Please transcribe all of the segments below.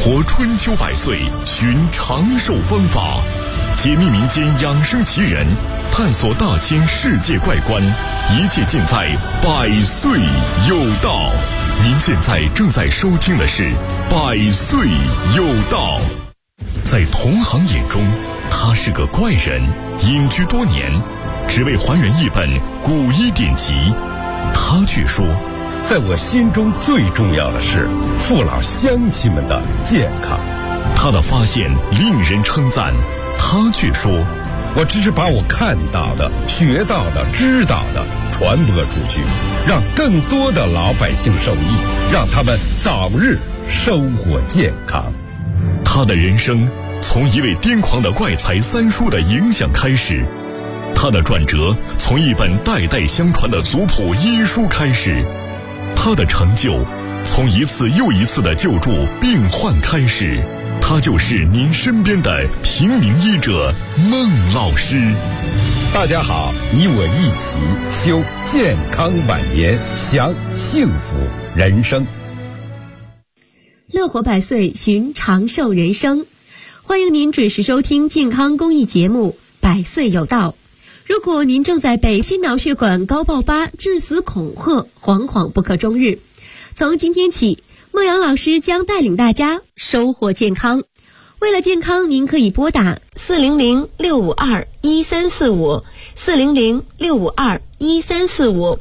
活春秋百岁，寻长寿方法，解密民间养生奇人，探索大千世界怪观，一切尽在百岁有道。您现在正在收听的是百岁有道。在同行眼中，他是个怪人，隐居多年，只为还原一本古医典籍。他却说， 在我心中最重要的是父老乡亲们的健康。 他的发现令人称赞，他却说， 我只是把我看到的、学到的、知道的传播出去，让更多的老百姓受益，让他们早日生活健康。 他的人生从一位癫狂的怪才三叔的影响开始，他的转折从一本代代相传的族谱医书开始，他的成就从一次又一次的救助病患开始。他就是您身边的平民医者孟老师。 大家好，你我一起修健康晚年，享幸福人生。 乐活百岁，寻长寿人生。欢迎您准时收听健康公益节目《百岁有道》。如果您正在被心脑血管高爆发、致死恐吓，惶惶不可终日，从今天起，孟阳老师将带领大家收获健康。为了健康，您可以拨打400-652-1345 400-652-1345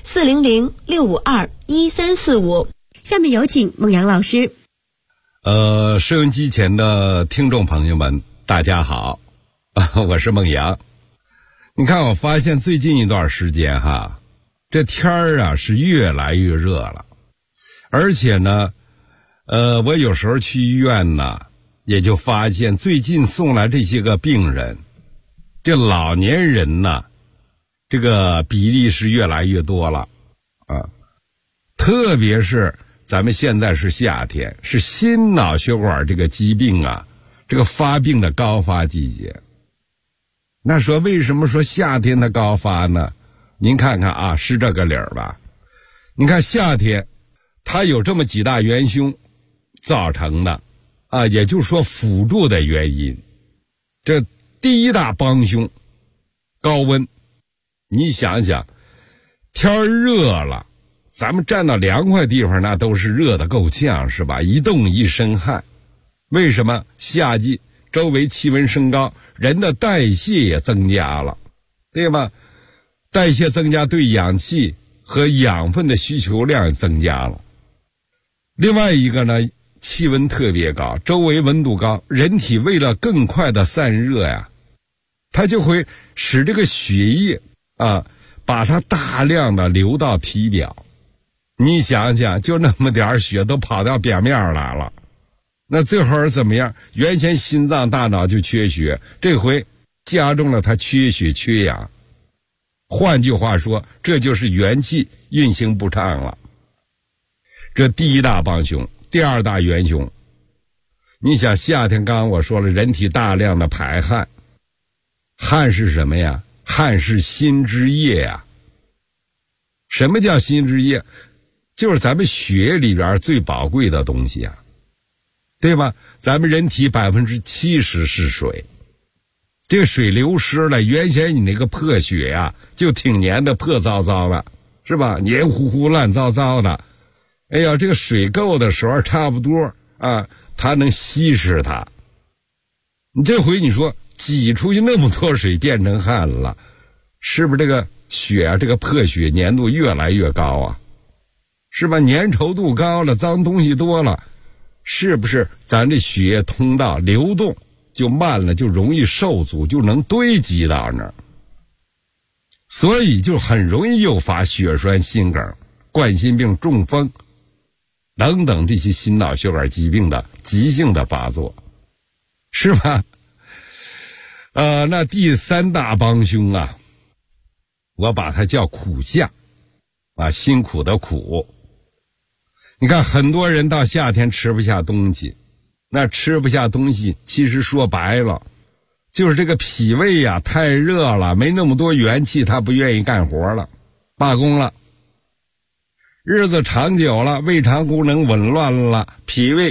400-652-1345。下面有请孟阳老师。 收音机前的听众朋友们，大家好，我是孟阳。你看，我发现最近一段时间这天儿啊是越来越热了，而且呢，我有时候去医院呢，也就发现最近送来这些个病人，这老年人呢，这个比例是越来越多了啊，特别是咱们现在是夏天，是心脑血管这个疾病啊，这个发病的高发季节。那说为什么说夏天的高发呢？您看看啊，是这个理儿吧？你看夏天，它有这么几大元凶造成的啊，也就是说辅助的原因。这第一大帮凶，高温。你想想，天热了，咱们站到凉快地方那都是热得够呛，是吧？一动一身汗。为什么？夏季周围气温升高，人的代谢也增加了，对吧？代谢增加，对氧气和养分的需求量增加了。另外一个呢，气温特别高，周围温度高，人体为了更快的散热呀，它就会使这个血液把它大量的流到体表。你想想，就那么点血都跑到表面来了，那这会儿怎么样？原先心脏大脑就缺血，这回加重了它缺血缺氧。换句话说，这就是元气运行不畅了。这第一大帮凶。第二大元凶，你想夏天刚刚我说了，人体大量的排汗，汗是什么呀？汗是心之液呀。什么叫心之液？就是咱们血里边最宝贵的东西啊，对吧？咱们人体70%是水，这水流失了，原先你那个破血呀，就挺黏的，破糟糟的，是吧？黏糊糊烂糟糟的。哎呀，这个水够的时候差不多啊，它能稀释它。你这回你说挤出去那么多水变成汗了，是不是这个血啊，这个破血粘度越来越高啊？是吧？粘稠度高了，脏东西多了，是不是咱这血液通道流动就慢了，就容易受阻，就能堆积到那儿，所以就很容易诱发血栓、心梗、冠心病、中风等等这些心脑血管疾病的急性的发作，是吧？那第三大帮凶啊，我把它叫苦夏啊，辛苦的苦。你看很多人到夏天吃不下东西，那吃不下东西其实说白了就是这个脾胃呀太热了，没那么多元气，他不愿意干活了，罢工了。日子长久了，胃肠功能紊乱了，脾胃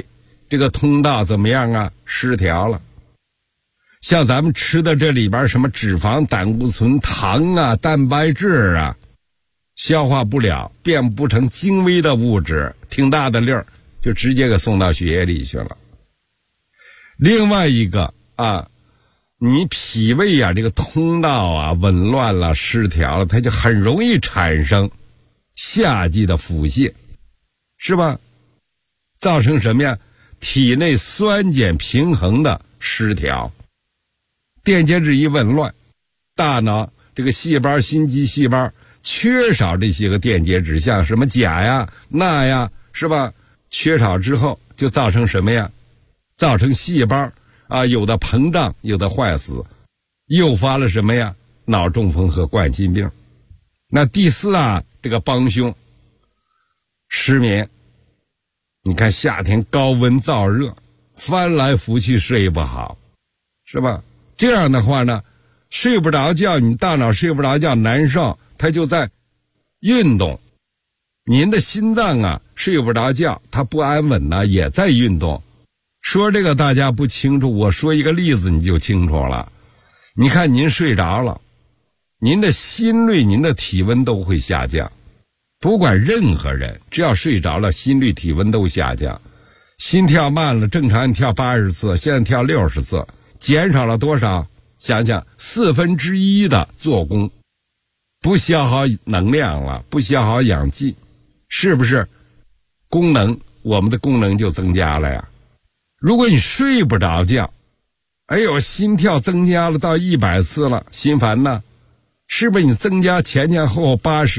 这个通道怎么样啊？失调了。像咱们吃的这里边什么脂肪、胆固醇、糖啊、蛋白质啊，消化不了，变不成精微的物质，挺大的粒儿，就直接给送到血液里去了。另外一个啊，你脾胃啊这个通道啊紊乱了、失调了，它就很容易产生夏季的腹泻，是吧？造成什么呀？体内酸碱平衡的失调，电解质一紊乱，大脑这个细胞、心肌细胞缺少这些个电解质，像什么钾呀、钠呀，是吧？缺少之后就造成什么呀？造成细胞啊有的膨胀，有的坏死，诱发了什么呀？脑中风和冠心病。那第四啊，这个帮凶失眠。你看夏天高温燥热，翻来覆去睡不好，是吧？这样的话呢，睡不着觉，你大脑睡不着觉，难受，它就在运动。您的心脏啊睡不着觉，它不安稳呢，也在运动。说这个大家不清楚，我说一个例子你就清楚了。你看您睡着了，您的心率、您的体温都会下降。不管任何人，只要睡着了，心率、体温都下降，心跳慢了，正常你跳80次，现在跳60次，减少了多少？想想1/4的做工，不消耗能量了，不消耗氧气，是不是？我们的功能就增加了呀。如果你睡不着觉，哎呦，心跳增加了到100次了，心烦呢？是不是你增加前后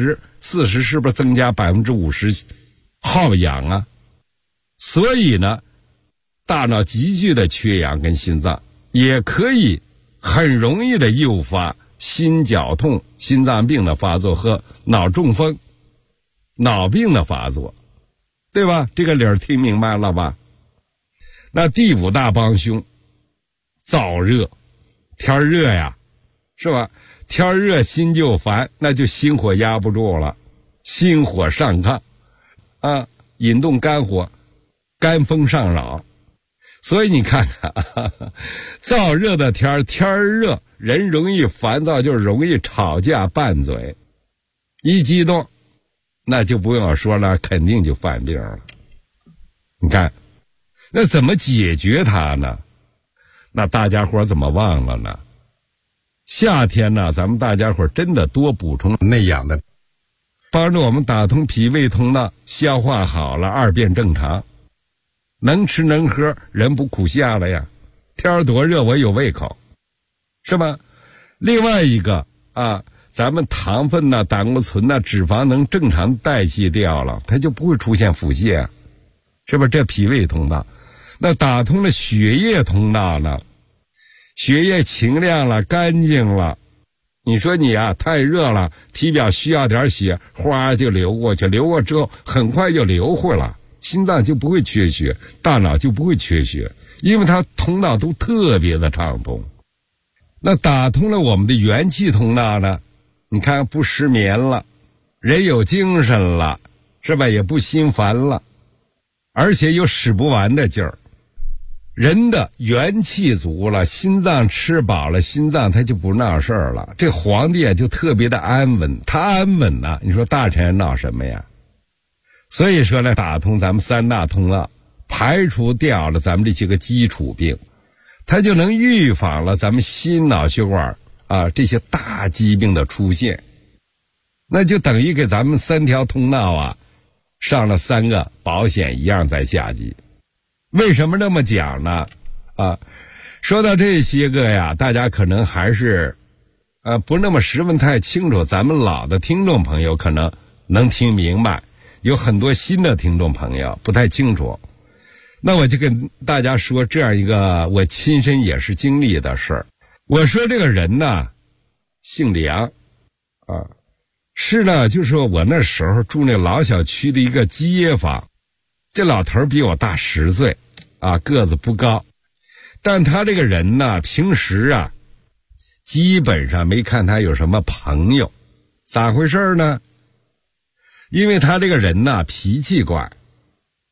80、40，是不是增加50%耗氧啊？所以呢，大脑急剧的缺氧跟心脏也可以很容易的诱发心绞痛、心脏病的发作和脑中风、脑病的发作，对吧？这个理儿听明白了吧？那第5大帮凶，燥热，天热呀，是吧？天热心就烦，那就心火压不住了，心火上亢啊，引动肝火，肝风上扰。所以你看看燥热的天热，人容易烦躁，就容易吵架拌嘴，一激动那就不用说了，肯定就犯病了。你看那怎么解决它呢？那大家伙怎么忘了呢？夏天呢，咱们大家伙真的多补充内养的，帮助我们打通脾胃通道，消化好了，二便正常，能吃能喝，人不苦夏了呀。天多热我有胃口，是吧？另外一个啊，咱们糖分呐、胆固醇呐、脂肪能正常代谢掉了，它就不会出现腹泻啊，是不是？这脾胃通道，那打通了血液通道呢？血液清亮了，干净了。你说你啊太热了，体表需要点血，哗就流过去，流过之后很快就流回了，心脏就不会缺血，大脑就不会缺血，因为它通道都特别的畅通。那打通了我们的元气通道呢，你看不失眠了，人有精神了，是吧？也不心烦了，而且有使不完的劲儿。人的元气足了，心脏吃饱了，心脏它就不闹事儿了。这皇帝啊就特别的安稳，他安稳呢，你说大臣人闹什么呀？所以说呢，打通咱们3大通道，排除掉了咱们这些个基础病，它就能预防了咱们心脑血管啊这些大疾病的出现。那就等于给咱们3条通道啊上了3个保险一样在下级。为什么这么讲呢？啊，说到这些个呀，大家可能还是不那么十分太清楚，咱们老的听众朋友可能能听明白，有很多新的听众朋友不太清楚。那我就跟大家说这样一个我亲身也是经历的事儿。我说这个人呢姓梁啊，是呢，就是说我那时候住那老小区的一个街坊，这老头比我大10岁啊，个子不高，但他这个人呢平时啊基本上没看他有什么朋友。咋回事呢？因为他这个人呢脾气怪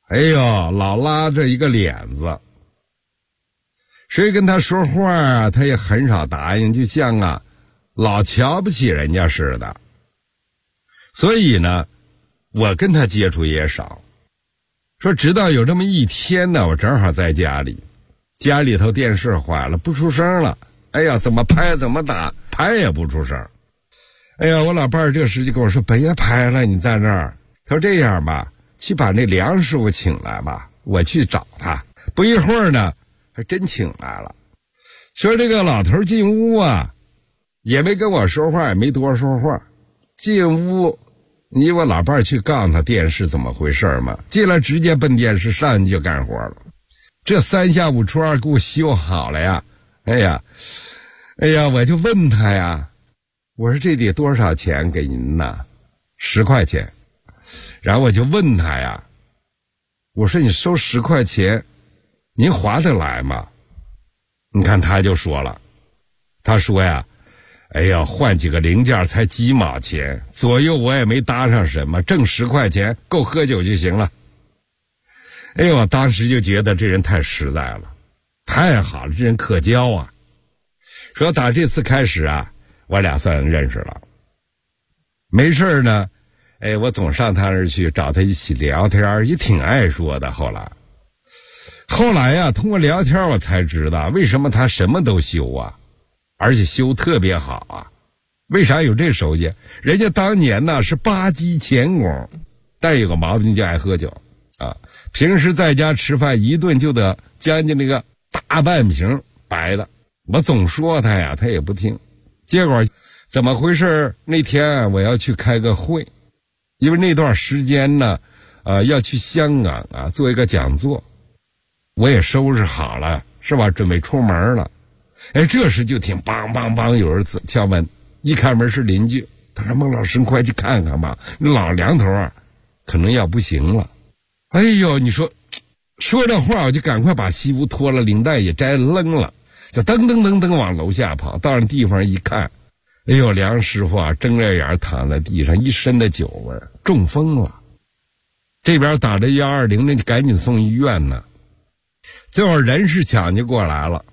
哎呦，老拉着一个脸子，谁跟他说话啊，他也很少答应，就像老瞧不起人家似的。所以呢，我跟他接触也少。说直到有这么一天呢，我正好在家里头电视坏了，不出声了。哎呀，怎么拍怎么打，拍也不出声。哎呀，我老伴儿这时就跟我说，别拍了，你在那儿。他说这样吧，去把那梁师傅请来吧，我去找他。不一会儿呢，还真请来了。说这个老头进屋啊，也没跟我说话，也没多说话。进屋，你我老伴儿去告诉他电视怎么回事嘛。进来直接奔电视上去就干活了。这3下5除2给我修好了呀。哎呀，我就问他呀，我说这得多少钱给您呢？10块钱。然后我就问他呀，我说你收10块钱，您划得来吗？你看他就说了，他说呀，哎呀，换几个零件才几毛钱，左右我也没搭上什么，挣10块钱够喝酒就行了。哎呦，我当时就觉得这人太实在了，太好了，这人可交啊。说打这次开始啊，我俩算认识了。没事呢，我总上他那儿去找他一起聊天，也挺爱说的。后来呀，通过聊天我才知道为什么他什么都修啊，而且修特别好啊。为啥有这手艺？人家当年呢是8级钳工，但有个毛病就爱喝酒啊。平时在家吃饭一顿就得将近那个大半瓶白的。我总说他呀，他也不听。结果怎么回事？那天我要去开个会，因为那段时间呢，要去香港啊做一个讲座，我也收拾好了，是吧？准备出门了。这时就听梆梆梆有人敲门，一开门是邻居。他说：“孟老师，你快去看看吧，那老梁头啊，可能要不行了。”哎呦，你说这话，我就赶快把西服脱了，领带也摘扔了，就噔噔噔噔往楼下跑。到那地方一看，哎呦，梁师傅啊，睁着眼躺在地上，一身的酒味，中风了。这边打着120，那就赶紧送医院呢。最后人是抢救过来了，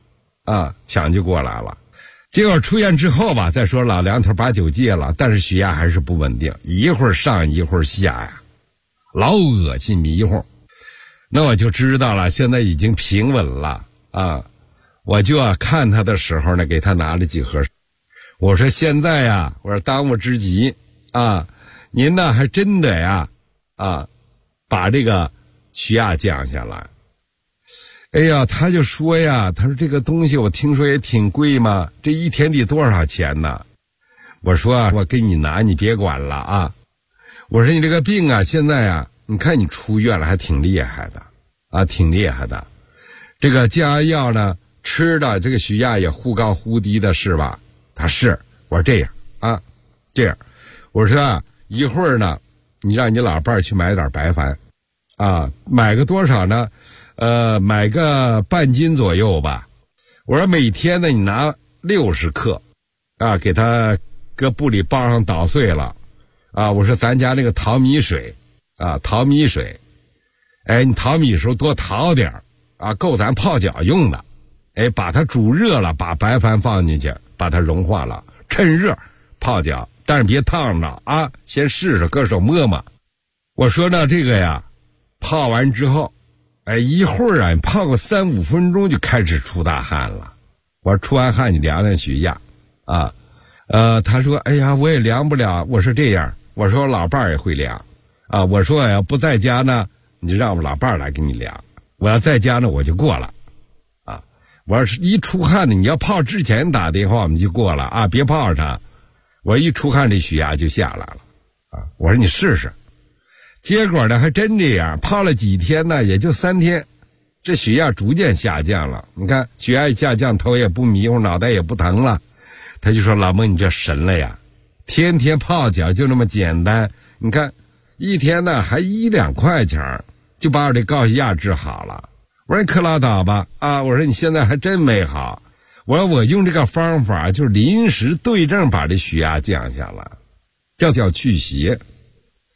结果出院之后吧，再说老梁头把酒戒了，但是血压还是不稳定，一会儿上一会儿下呀，老恶心迷糊。那我就知道了，现在已经平稳了啊。我就看他的时候呢，给他拿了几盒。我说现在呀，我说当务之急啊，您呢还真得呀把这个血压降下来。哎呀，他就说呀，他说这个东西我听说也挺贵嘛，这一天得多少钱呢？我说我给你拿，你别管了啊。我说你这个病啊，现在啊，你看你出院了还挺厉害的啊，挺厉害的。这个降压药呢，吃的这个血压也忽高忽低的是吧？他是。我说这样啊，这样。我说一会儿呢，你让你老伴儿去买点白矾啊，买个多少呢？买个半斤左右吧。我说每天呢，你拿60克啊，给他搁布里包上捣碎了啊。我说咱家那个淘米水啊，你淘米时候多淘点啊，够咱泡脚用的。把它煮热了，把白矾放进去，把它融化了，趁热泡脚，但是别烫着啊，先试试，搁手摸摸。我说呢，这个呀，泡完之后，一会儿啊，你泡个3-5分钟就开始出大汗了。我说出完汗你量量血压啊。他说哎呀，我也量不了。我说这样，我说我老伴儿也会量啊。我说我要不在家呢，你就让我老伴儿来给你量。我要在家呢，我就过了啊。我要是一出汗呢，你要泡之前打电话我们就过了啊，别泡上。我一出汗这血压就下来了啊。我说你试试。结果呢还真这样，泡了几天呢，也就3天，这血压逐渐下降了。你看血压一下降，头也不迷糊，脑袋也不疼了。他就说老孟你这神了呀，天天泡脚就那么简单，你看一天呢还1-2块钱就把我这高血压治好了。我说你可拉倒吧啊！我说你现在还真没好。我说我用这个方法就是临时对症把这血压降下来，叫去邪。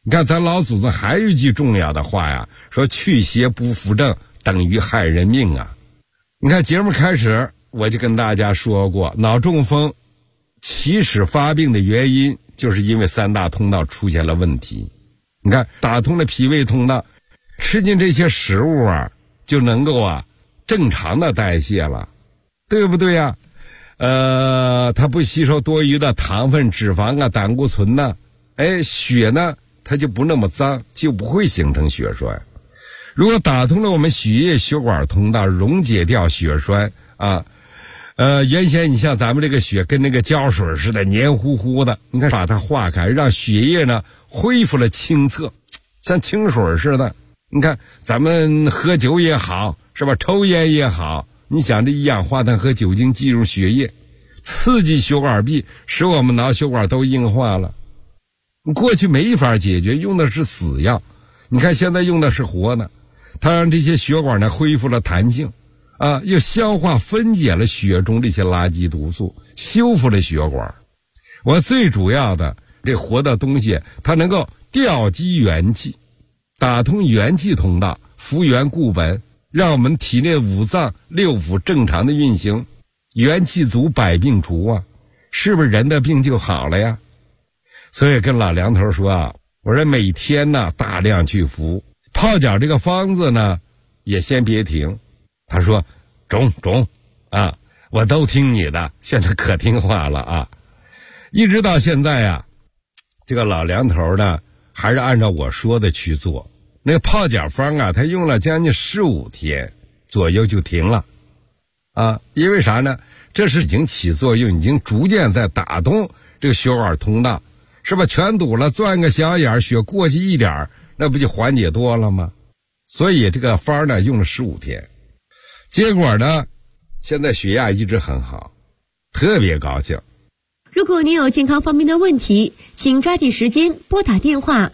你看咱老祖宗还有一句重要的话呀，说去邪不扶正等于害人命啊。你看节目开始我就跟大家说过，脑中风起始发病的原因就是因为三大通道出现了问题。你看打通了脾胃通道，吃进这些食物啊就能够正常的代谢了，对不对呀？它不吸收多余的糖分、脂肪胆固醇呢，血呢它就不那么脏，就不会形成血栓。如果打通了我们血液血管通道，溶解掉血栓原先你像咱们这个血跟那个胶水似的黏糊糊的，你看把它化开，让血液呢恢复了清澈，像清水似的。你看咱们喝酒也好，是吧？抽烟也好，你想这一氧化碳和酒精进入血液，刺激血管壁，使我们脑血管都硬化了。过去没法解决，用的是死药，你看现在用的是活的，它让这些血管呢恢复了弹性又消化分解了血中这些垃圾毒素，修复了血管。我最主要的这活的东西，它能够调集元气，打通元气通道，复原固本，让我们体内五脏六腑正常的运行，元气足，百病除是不是人的病就好了呀？所以跟老梁头说我说每天呢大量去服泡脚，这个方子呢也先别停。他说中我都听你的，现在可听话了一直到现在这个老梁头呢还是按照我说的去做。那个泡脚方他用了将近15天左右就停了因为啥呢？这是已经起作用，已经逐渐在打通这个血管通道，是吧？全堵了，钻个小眼，血过去一点，那不就缓解多了吗？所以这个方呢用了15天，结果呢现在血压一直很好，特别高兴。 如果您有健康方面的问题，请抓紧时间拨打电话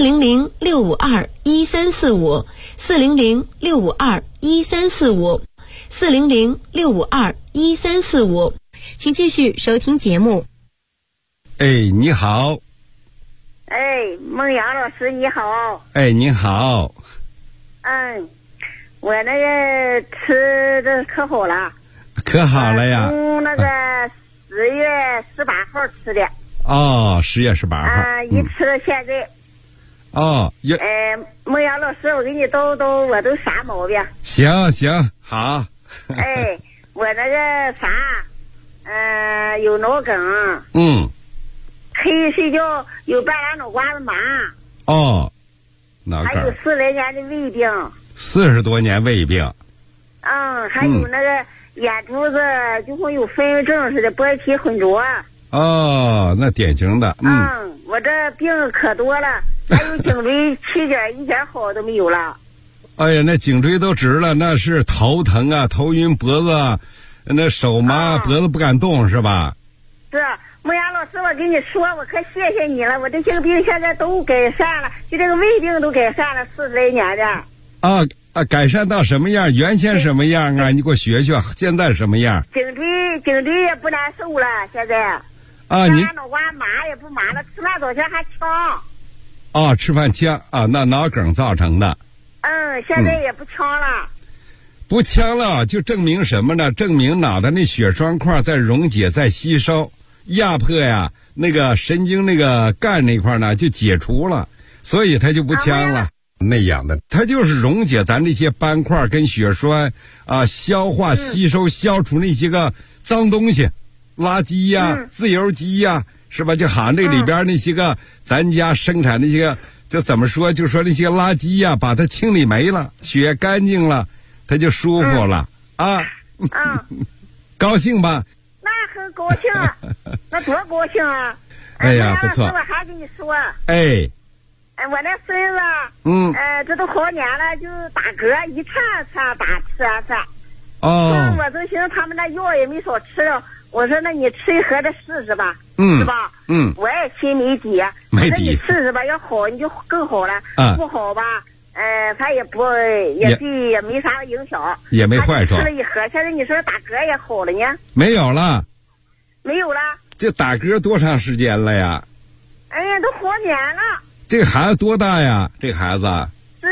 400-652-1345 400-652-1345 400-652-1345。请继续收听节目。 你好。 孟阳老师你好。 你好。 我那个吃的可好了。 可好了呀。 从那个10月18号吃的。 10月18号。 一吃到现在。孟阳老师，我给你叨叨我都啥毛病。 行好。 我那个有脑梗。可以睡觉，有半拉脑瓜子麻。 脑梗。 还有40来年的胃病。 40多年胃病。 还有那个眼珠子就像有分忧症似的，玻璃体混浊。 那典型的。 我这病可多了，还有颈椎气点一点好都没有了。 那颈椎都直了，那是头疼头晕脖子那手麻，脖子不敢动是吧？ 是。孟阳老师，我跟你说，我可谢谢你了，我这些病现在都改善了，就这个胃病都改善了，40来年的。 改善到什么样？原先什么样你给我学学，现在什么样？ 颈椎也不难受了，现在。 你脑瓜麻也不麻了，吃饭早前还呛。 吃饭呛那脑梗造成的。 现在也不呛了。 不呛了，就证明什么呢？证明脑袋那血栓块在溶解，在吸收。压迫那个神经那个干那块呢就解除了，所以它就不呛了。那样的它就是溶解咱这些斑块跟血栓消化吸收消除那些个脏东西，垃圾自由基是吧？就好像这里边那些个咱家生产那些个就怎么说，就说那些垃圾把它清理没了，血干净了，它就舒服了高兴吧？ 很高兴那多高兴不错。 我还跟你说我那孙子这都好年了，就打嗝一串打吃我就寻思他们那药也没少吃了，我说那你吃一盒的试试吧，是吧？我也心没底， 没底，你试试吧，要好你就更好了，不好吧他也没啥影响， 也没坏处。 吃了一盒，现在你说打嗝也好了呢？ 没有了。 没有了。 这打嗝多长时间了呀？ 都好年了。 这个孩子多大呀？这个孩子是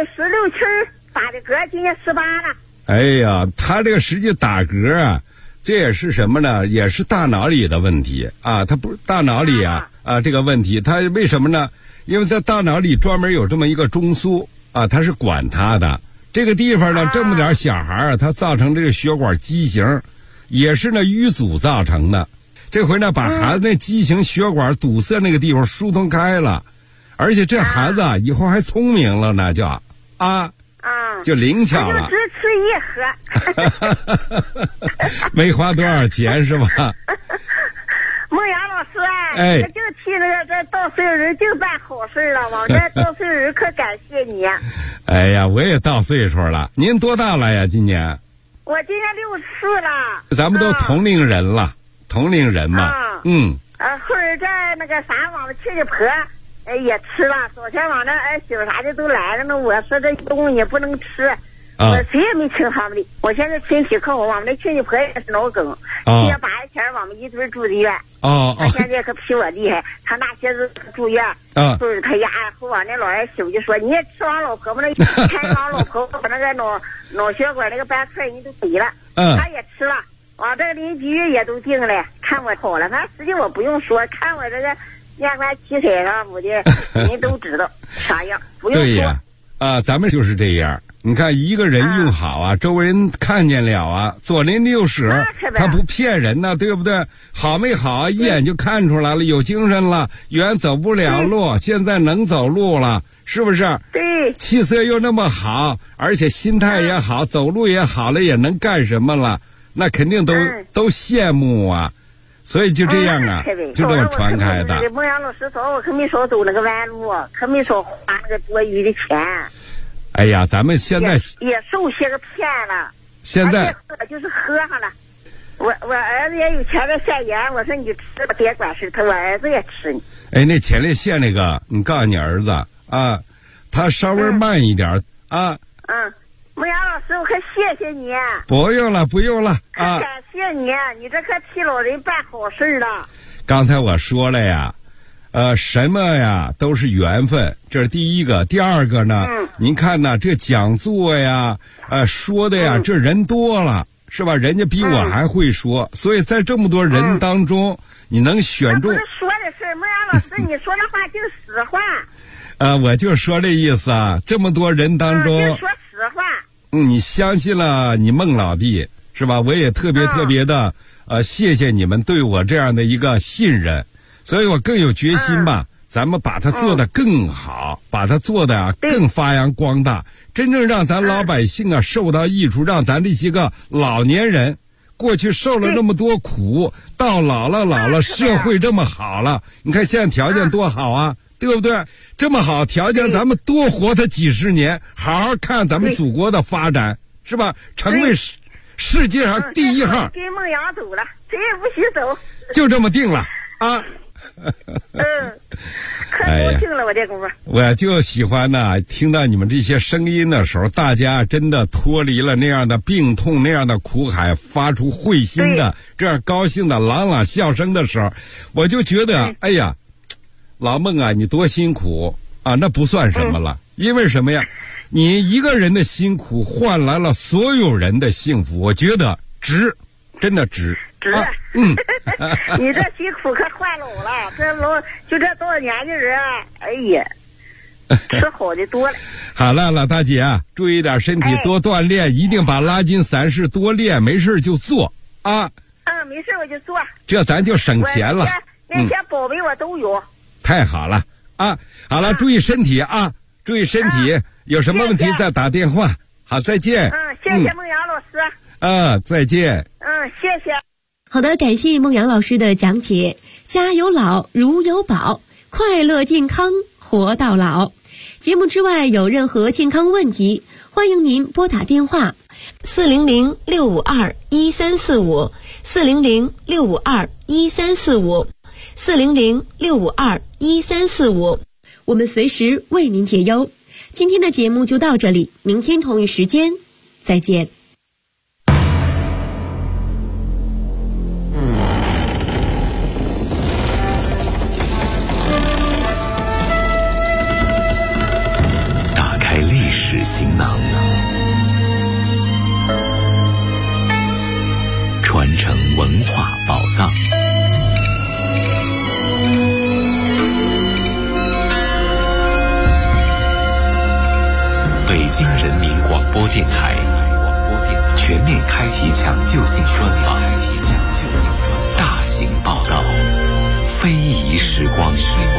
16、7打的嗝，今年18了。 哎呀，他这个实际打嗝啊，这也是什么呢？也是大脑里的问题啊。他不是大脑里这个问题，他为什么呢？因为在大脑里专门有这么一个中枢啊，它是管他的。这个地方呢，这么点小孩他造成这个血管畸形，也是那淤阻造成的。这回呢，把孩子那畸形血管堵塞那个地方疏通开了。而且这孩子以后还聪明了呢，就灵巧了。 就只吃一盒。 没花多少钱是吧？ 孟阳老师就替那个这稻穗人就办好事了，往这稻穗人可感谢你。 哎呀，我也到岁数了，您多大了呀？今年？ 我今年64了。 咱们都同龄人了，同龄人嘛。 后儿在那个啥，我们亲戚婆。也吃了，昨天晚上儿媳妇啥的都来了呢。我说这东西也不能吃，我谁也没请他们的。我现在亲戚客户，我们的亲戚婆也是脑梗，7月8日前我们一对住的院。他现在可比我厉害，他那些日住院，就是他家后往那老儿媳妇就说：“你也吃完老婆婆那开完老婆婆那个脑血管那个斑块你都给了。”他也吃了，往这个邻居也都定了，看我好了。反正实际我不用说，看我这个。烟花七彩上我的人都知道啥样，不用说。对呀， 咱们就是这样。你看一个人用好周围人看见了左邻右舍，他不骗人呢，对不对？好没好一眼就看出来了，有精神了，原走不了路，现在能走路了，是不是？ 对。 气色又那么好，而且心态也好，走路也好了，也能干什么了？那肯定都羡慕啊。所以就这样就这么传开的。 孟阳老师找我可没少走那个弯路，可没少花那个多余的钱。 哎呀，咱们现在也受些个骗了。 现在就是喝上了。我儿子也有前列腺炎，我说你吃别管事，我儿子也吃呢。 哎，那前列腺那个，你告诉你儿子他稍微慢一点孟阳老师，我可谢谢你。 不用了感谢你，你这可替老人办好事了。 刚才我说了呀，什么呀都是缘分，这是第一个。第二个呢，您看呢，这讲座呀，说的呀，这人多了，是吧？人家比我还会说，所以在这么多人当中，你能选中。 不是说的事，孟阳老师，你说那话就是实话。 我就说这意思这么多人当中， 就说实话。 你相信了你孟老弟是吧？我也特别的谢谢你们对我这样的一个信任，所以我更有决心吧。咱们把它做得更好，把它做得更发扬光大，真正让咱老百姓受到益处，让咱这些个老年人过去受了那么多苦，到老了社会这么好了，你看现在条件多好对不对？这么好条件，咱们多活他几十年，好好看咱们祖国的发展，是吧？成为世界上第一号。 跟孟阳走了，谁也不许走。 就这么定了可高兴了，我这功夫。 我就喜欢听到你们这些声音的时候，大家真的脱离了那样的病痛，那样的苦海，发出会心的这样高兴的朗朗笑声的时候，我就觉得哎呀，老孟你多辛苦那不算什么了。因为什么呀？你一个人的辛苦换来了所有人的幸福，我觉得值，真的值。 你这辛苦可换老了，就这多少年的人哎呀，吃好的多了。 好了，老大姐注意点身体，多锻炼，一定把拉筋散式多练，没事就做没事我就做， 这咱就省钱了。 那些宝贝我都有。 太好了好了，注意身体注意身体，有什么问题再打电话。好，再见。 谢谢孟阳老师。再见。 谢谢。 好的，感谢孟阳老师的讲解。家有老，如有宝，快乐健康活到老。节目之外有任何健康问题，欢迎您拨打电话400-652-1345 400-652-1345 400-652-1345，我们随时为您解忧。今天的节目就到这里，明天同一时间再见。 京人民广播电台全面开启抢救性专访，大型报道，非遗时光。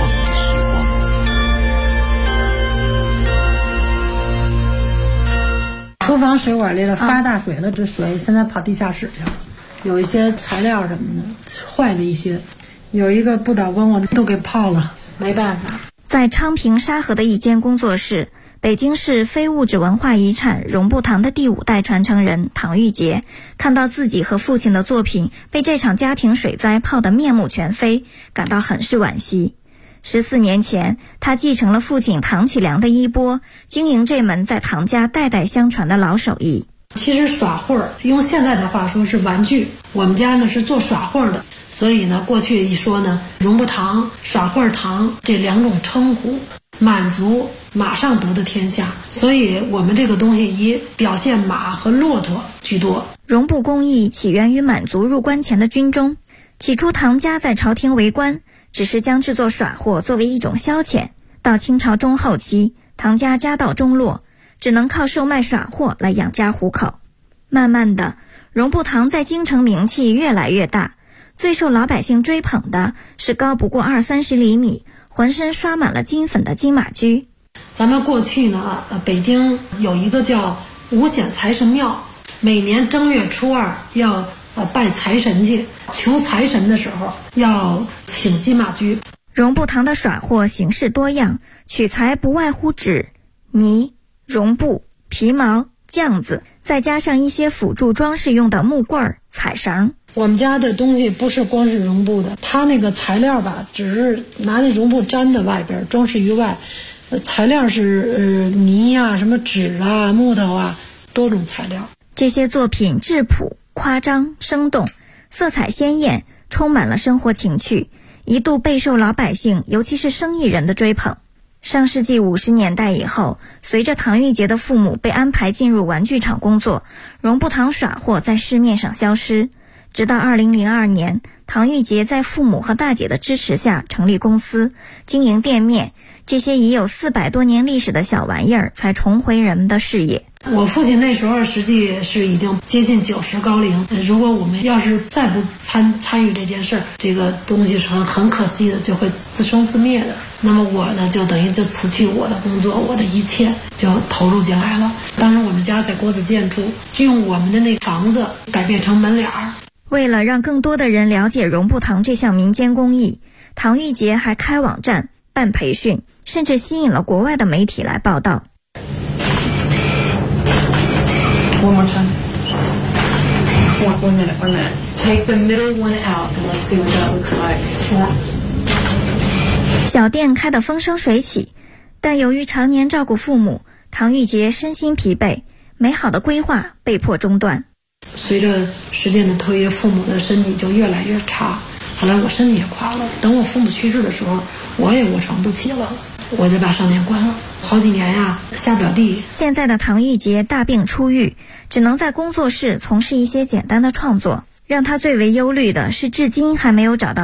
厨房水管里了发大水了，这水现在跑地下室去了，有一些材料什么的坏了一些，有一个不倒翁我都给泡了，没办法。 在昌平沙河的一间工作室，北京市非物质文化遗产绒布堂的第5代传承人唐玉洁看到自己和父亲的作品被这场家庭水灾泡得面目全非，感到很是惋惜。14年前，他继承了父亲唐启良的衣钵，经营这门在唐家代代相传的老手艺。 其实耍会儿，用现在的话说是玩具，我们家呢是做耍会儿的，所以呢过去一说呢，绒布堂、耍会儿堂这2种称呼，满族马上得的天下，所以我们这个东西以表现马和骆驼居多。 绒布工艺起源于满族入关前的军中，起初唐家在朝廷为官，只是将制作耍货作为一种消遣。到清朝中后期，唐家家道中落，只能靠售卖耍货来养家糊口。慢慢的，绒布堂在京城名气越来越大，最受老百姓追捧的是高不过20-30厘米，浑身刷满了金粉的金马驹。 咱们过去呢，北京有一个叫五显财神庙，每年正月初2要拜财神去，求财神的时候要请金马驹。 绒布堂的耍货形式多样，取材不外乎纸、泥、绒布、皮毛、酱子，再加上一些辅助装饰用的木棍儿、彩绳。 我们家的东西不是光是绒布的，它那个材料吧，只是拿那绒布粘在外边，装饰于外。材料是泥啊、什么纸啊、木头啊，多种材料。 这些作品质朴、夸张、生动，色彩鲜艳，充满了生活情趣，一度备受老百姓，尤其是生意人的追捧。上世纪50年代以后，随着唐玉洁的父母被安排进入玩具厂工作，绒布堂耍货在市面上消失。直到2002年，唐玉洁在父母和大姐的支持下成立公司，经营店面，这些已有400多年历史的小玩意儿才重回人们的视野。 我父亲那时候实际是已经接近90高龄，如果我们要是再不参与这件事儿，这个东西是很可惜的，就会自生自灭的。那么我呢，就等于就辞去我的工作，我的一切就投入进来了。当时我们家在国子监住，就用我们的那房子改变成门脸儿。 为了让更多的人了解绒布堂这项民间工艺，唐玉洁还开网站、办培训，甚至吸引了国外的媒体来报道。 One more time. One minute. Take the middle one out and let's see what that looks like. 小店开得风生水起，但由于常年照顾父母，唐玉洁身心疲惫，美好的规划被迫中断。 随着时间的推移，父母的身体就越来越差，后来我身体也垮了。等我父母去世的时候，我也卧床不起了，我就把商店关了。好几年呀，下不了地。 现在的唐玉洁大病初愈，只能在工作室从事一些简单的创作。让他最为忧虑的是，至今还没有找到